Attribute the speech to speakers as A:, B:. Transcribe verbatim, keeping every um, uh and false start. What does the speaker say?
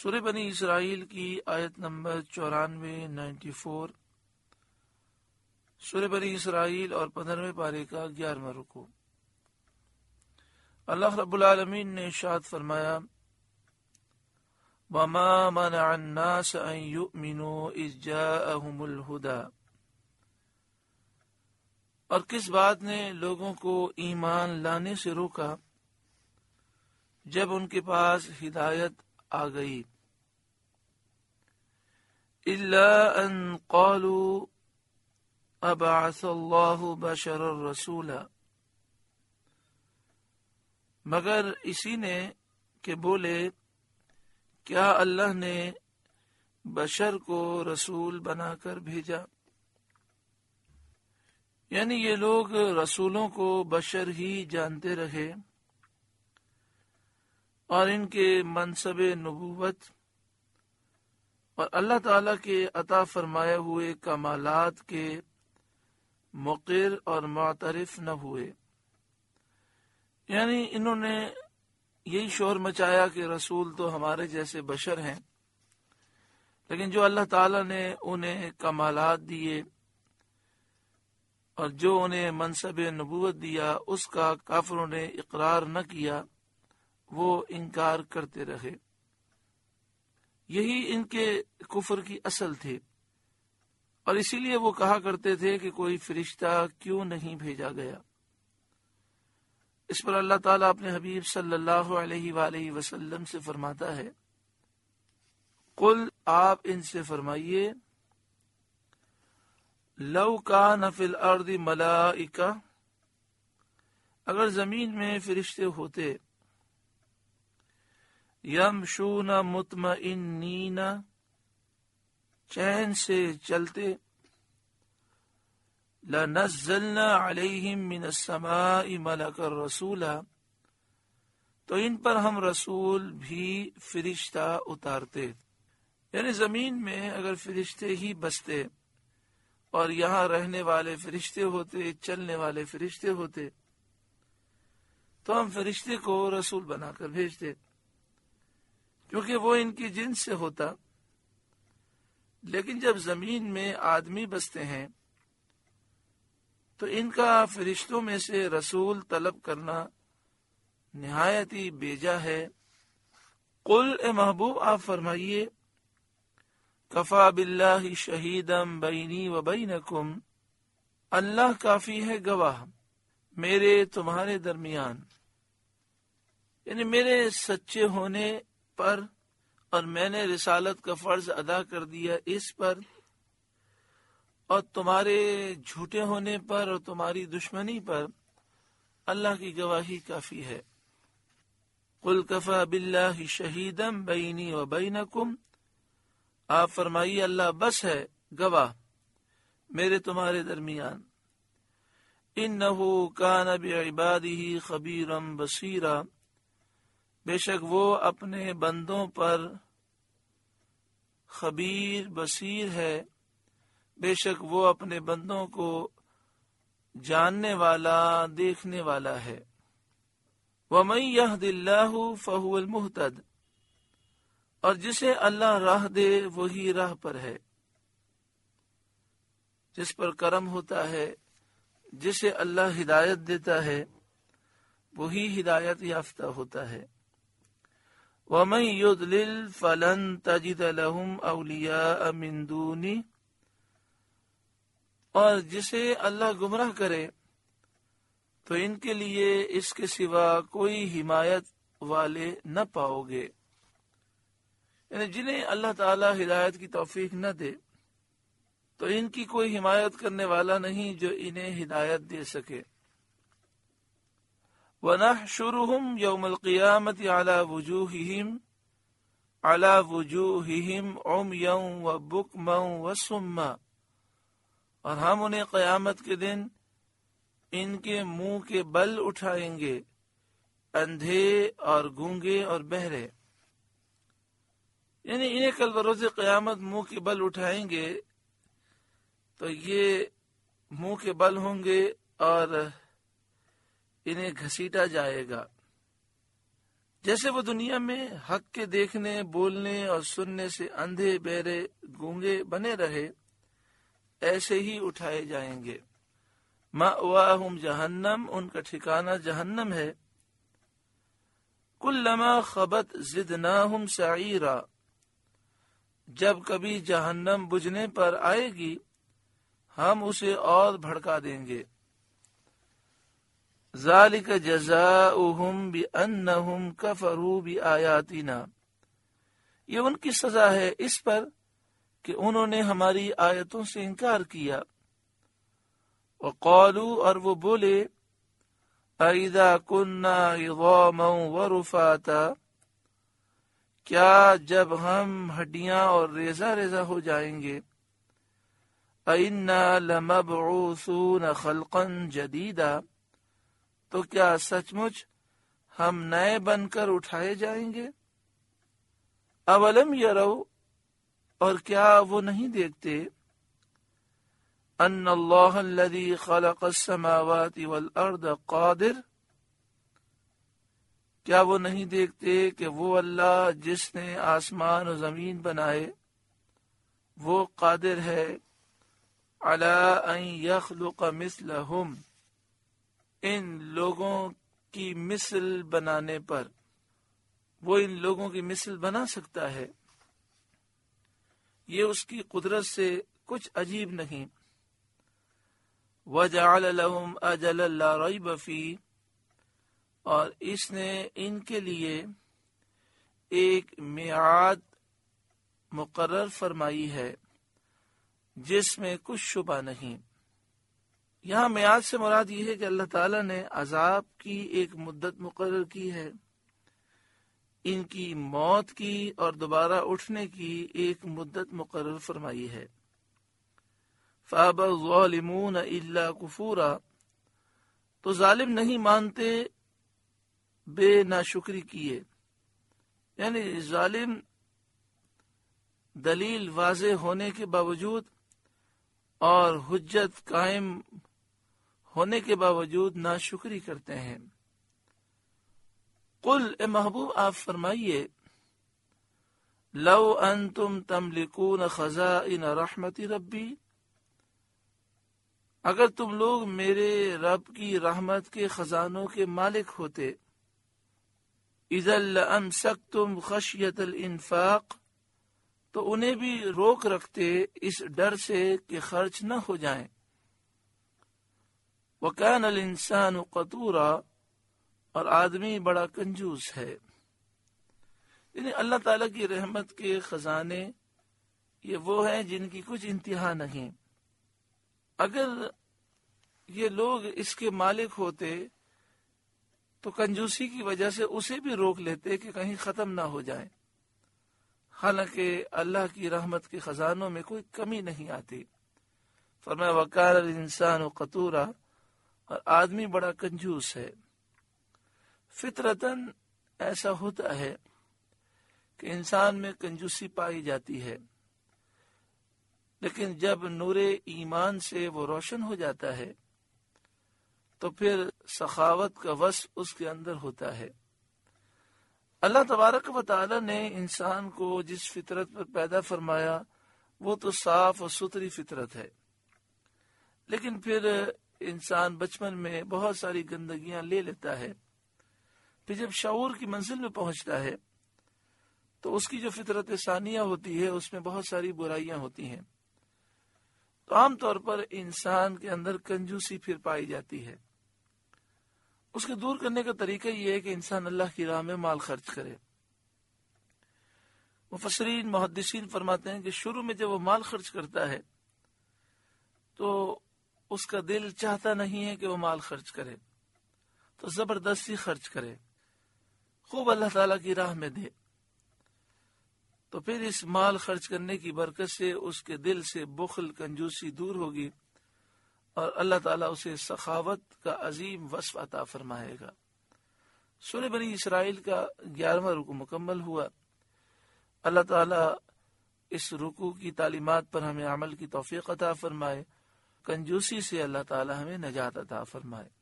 A: سورہ بنی اسرائیل کی آیت نمبر چورانوے نائنٹی فور، سورہ بنی اسرائیل اور پندرہویں پارے کا گیارہواں رکوع۔ اللہ رب العالمین نے ارشاد فرمایا، وَمَا مَنَعَ النَّاسَ أَن يُؤْمِنُوا إِذْ جَاءَهُمُ الْهُدَى، اور کس بات نے لوگوں کو ایمان لانے سے روکا جب ان کے پاس ہدایت آ گئی، إِلَّا أَن قَالُوا أَبَعَثَ اللَّهُ بَشَرًا رَسُولًا، مگر اسی نے کہ بولے کیا اللہ نے بشر کو رسول بنا کر بھیجا، یعنی یہ لوگ رسولوں کو بشر ہی جانتے رہے اور ان کے منصب نبوت اور اللہ تعالی کے عطا فرمائے ہوئے کمالات کے مقر اور معترف نہ ہوئے، یعنی انہوں نے یہی شور مچایا کہ رسول تو ہمارے جیسے بشر ہیں، لیکن جو اللہ تعالی نے انہیں کمالات دیے اور جو انہیں منصب نبوت دیا اس کا کافروں نے اقرار نہ کیا، وہ انکار کرتے رہے۔ یہی ان کے کفر کی اصل تھی، اور اسی لیے وہ کہا کرتے تھے کہ کوئی فرشتہ کیوں نہیں بھیجا گیا۔ اس پر اللہ تعالیٰ اپنے حبیب صلی اللہ علیہ وآلہ وسلم سے فرماتا ہے، قل، آپ ان سے فرمائیے، لو کان فی الارض ملائکہ، اگر زمین میں فرشتے ہوتے، یمشون مطمئنین، چین سے چلتے، لنزلنا علیہم من السماء ملکا رسولا، تو ان پر ہم رسول بھی فرشتہ اتارتے، یعنی زمین میں اگر فرشتے ہی بستے اور یہاں رہنے والے فرشتے ہوتے، چلنے والے فرشتے ہوتے، تو ہم فرشتے کو رسول بنا کر بھیجتے، کیونکہ وہ ان کی جنس سے ہوتا۔ لیکن جب زمین میں آدمی بستے ہیں تو ان کا فرشتوں میں سے رسول طلب کرنا نہایت ہی بیجا ہے۔ قل، اے محبوب آپ فرمائیے، کفا باللہ شہیدا بینی و بینکم، اللہ کافی ہے گواہ میرے تمہارے درمیان، یعنی میرے سچے ہونے پر اور میں نے رسالت کا فرض ادا کر دیا اس پر، اور تمہارے جھوٹے ہونے پر اور تمہاری دشمنی پر اللہ کی گواہی کافی ہے۔ قل کفا باللہ شہیدا بینی و بینکم، آپ فرمائیے اللہ بس ہے گواہ میرے تمہارے درمیان، انہ کان بعبادہ خبیرا بصیرا، بے شک وہ اپنے بندوں پر خبیر بصیر ہے، بے شک وہ اپنے بندوں کو جاننے والا دیکھنے والا ہے۔ وَمَن يَهْدِ اللَّهُ فَهُوَ الْمُهْتَدِ، اور جسے اللہ راہ دے وہی راہ پر ہے، جس پر کرم ہوتا ہے، جسے اللہ ہدایت دیتا ہے وہی ہدایت یافتہ ہوتا ہے۔ وَمَن يُضْلِلْ فَلَن تَجِدَ لَهُمْ أَوْلِيَاءَ مِن دُونِهِ، اور جسے اللہ گمراہ کرے تو ان کے لیے اس کے سوا کوئی حمایت والے نہ پاؤ گے، یعنی جنہیں اللہ تعالی ہدایت کی توفیق نہ دے تو ان کی کوئی حمایت کرنے والا نہیں جو انہیں ہدایت دے سکے۔ وَنَحْشُرُهُمْ يَوْمَ الْقِيَامَةِ عَلَى وُجُوهِهِمْ عَلَى وُجُوهِهِمْ عُمْيًا وَبُكْمًا وَصُمًّا، اور ہم انہیں قیامت کے دن ان کے منہ کے بل اٹھائیں گے، اندھے اور گونگے اور بہرے، یعنی انہیں کل بروز قیامت منہ کے بل اٹھائیں گے تو یہ منہ کے بل ہوں گے اور انہیں گھسیٹا جائے گا۔ جیسے وہ دنیا میں حق کے دیکھنے، بولنے اور سننے سے اندھے، بہرے، گونگے بنے رہے، ایسے ہی اٹھائے جائیں گے۔ مأواہم جہنم، ان کا ٹھکانہ جہنم ہے۔ کلما خبت زدناہم سعیرا، جب کبھی جہنم بجھنے پر آئے گی ہم اسے اور بھڑکا دیں گے۔ ذالک جزاؤہم بانہم کفروا بآیاتنا، یہ ان کی سزا ہے اس پر کہ انہوں نے ہماری آیتوں سے انکار کیا۔ وقالوا، اور وہ بولے، اذا کنا عظاما ورفاتا، کیا جب ہم ہڈیاں اور ریزہ ریزہ ہو جائیں گے، اِنَّا لَمَبْعُوثُونَ خَلْقًا جَدِيدًا، تو کیا سچ مچ ہم نئے بن کر اٹھائے جائیں گے۔ اولم یروا، اور کیا وہ نہیں دیکھتے، ان اللہ الذی خلق السماوات والارض قادر، کیا وہ نہیں دیکھتے کہ وہ اللہ جس نے آسمان و زمین بنائے وہ قادر ہے علی ان یخلق مثلہم، ان لوگوں کی مثل بنانے پر، وہ ان لوگوں کی مثل بنا سکتا ہے، یہ اس کی قدرت سے کچھ عجیب نہیں۔ وَجَعَلَ لَهُمْ أَجَلًا لَا رَيْبَ فِيهِ، اور اس نے ان کے لیے ایک میعاد مقرر فرمائی ہے جس میں کچھ شبہ نہیں۔ یہاں میعاد سے مراد یہ ہے کہ اللہ تعالیٰ نے عذاب کی ایک مدت مقرر کی ہے، ان کی موت کی اور دوبارہ اٹھنے کی ایک مدت مقرر فرمائی ہے۔ فَأَبَى الظَّالِمُونَ إِلَّا كُفُورًا، تو ظالم نہیں مانتے بے ناشکری کیے، یعنی ظالم دلیل واضح ہونے کے باوجود اور حجت قائم ہونے کے باوجود ناشکری کرتے ہیں۔ قل، اے محبوب آپ فرمائیے، لو انتم تملکون خزائن رحمت ربی، اگر تم لوگ میرے رب کی رحمت کے خزانوں کے مالک ہوتے، اذا لامسکتم خشیت الانفاق، تو انہیں بھی روک رکھتے اس ڈر سے کہ خرچ نہ ہو جائیں۔ وَكَانَ الْإِنسَانُ قَتُورًا، اور آدمی بڑا کنجوس ہے۔ یعنی اللہ تعالیٰ کی رحمت کے خزانے یہ وہ ہیں جن کی کچھ انتہا نہیں۔ اگر یہ لوگ اس کے مالک ہوتے تو کنجوسی کی وجہ سے اسے بھی روک لیتے کہ کہیں ختم نہ ہو جائیں، حالانکہ اللہ کی رحمت کے خزانوں میں کوئی کمی نہیں آتی۔ فرمایا وَكَانَ الْإِنسَانُ قَتُورًا، اور آدمی بڑا کنجوس ہے۔ فطرتاً ایسا ہوتا ہے کہ انسان میں کنجوسی پائی جاتی ہے، لیکن جب نور ایمان سے وہ روشن ہو جاتا ہے تو پھر سخاوت کا وصف اس کے اندر ہوتا ہے۔ اللہ تبارک و تعالی نے انسان کو جس فطرت پر پیدا فرمایا وہ تو صاف اور ستھری فطرت ہے، لیکن پھر انسان بچپن میں بہت ساری گندگیاں لے لیتا ہے، پھر جب شعور کی منزل میں پہنچتا ہے تو اس کی جو فطرت ثانیہ ہوتی ہے اس میں بہت ساری برائیاں ہوتی ہیں۔ تو عام طور پر انسان کے اندر کنجوسی پھر پائی جاتی ہے۔ اس کے دور کرنے کا طریقہ یہ ہے کہ انسان اللہ کی راہ میں مال خرچ کرے۔ مفسرین محدثین فرماتے ہیں کہ شروع میں جب وہ مال خرچ کرتا ہے تو اس کا دل چاہتا نہیں ہے کہ وہ مال خرچ کرے، تو زبردستی خرچ کرے، خوب اللہ تعالیٰ کی راہ میں دے، تو پھر اس مال خرچ کرنے کی برکت سے اس کے دل سے بخل، کنجوسی دور ہوگی اور اللہ تعالیٰ اسے سخاوت کا عظیم وصف عطا فرمائے گا۔ سورہ بنی اسرائیل کا گیارہواں رکوع مکمل ہوا۔ اللہ تعالیٰ اس رکوع کی تعلیمات پر ہمیں عمل کی توفیق عطا فرمائے، کنجوسی سے اللہ تعالیٰ ہمیں نجات عطا فرمائے۔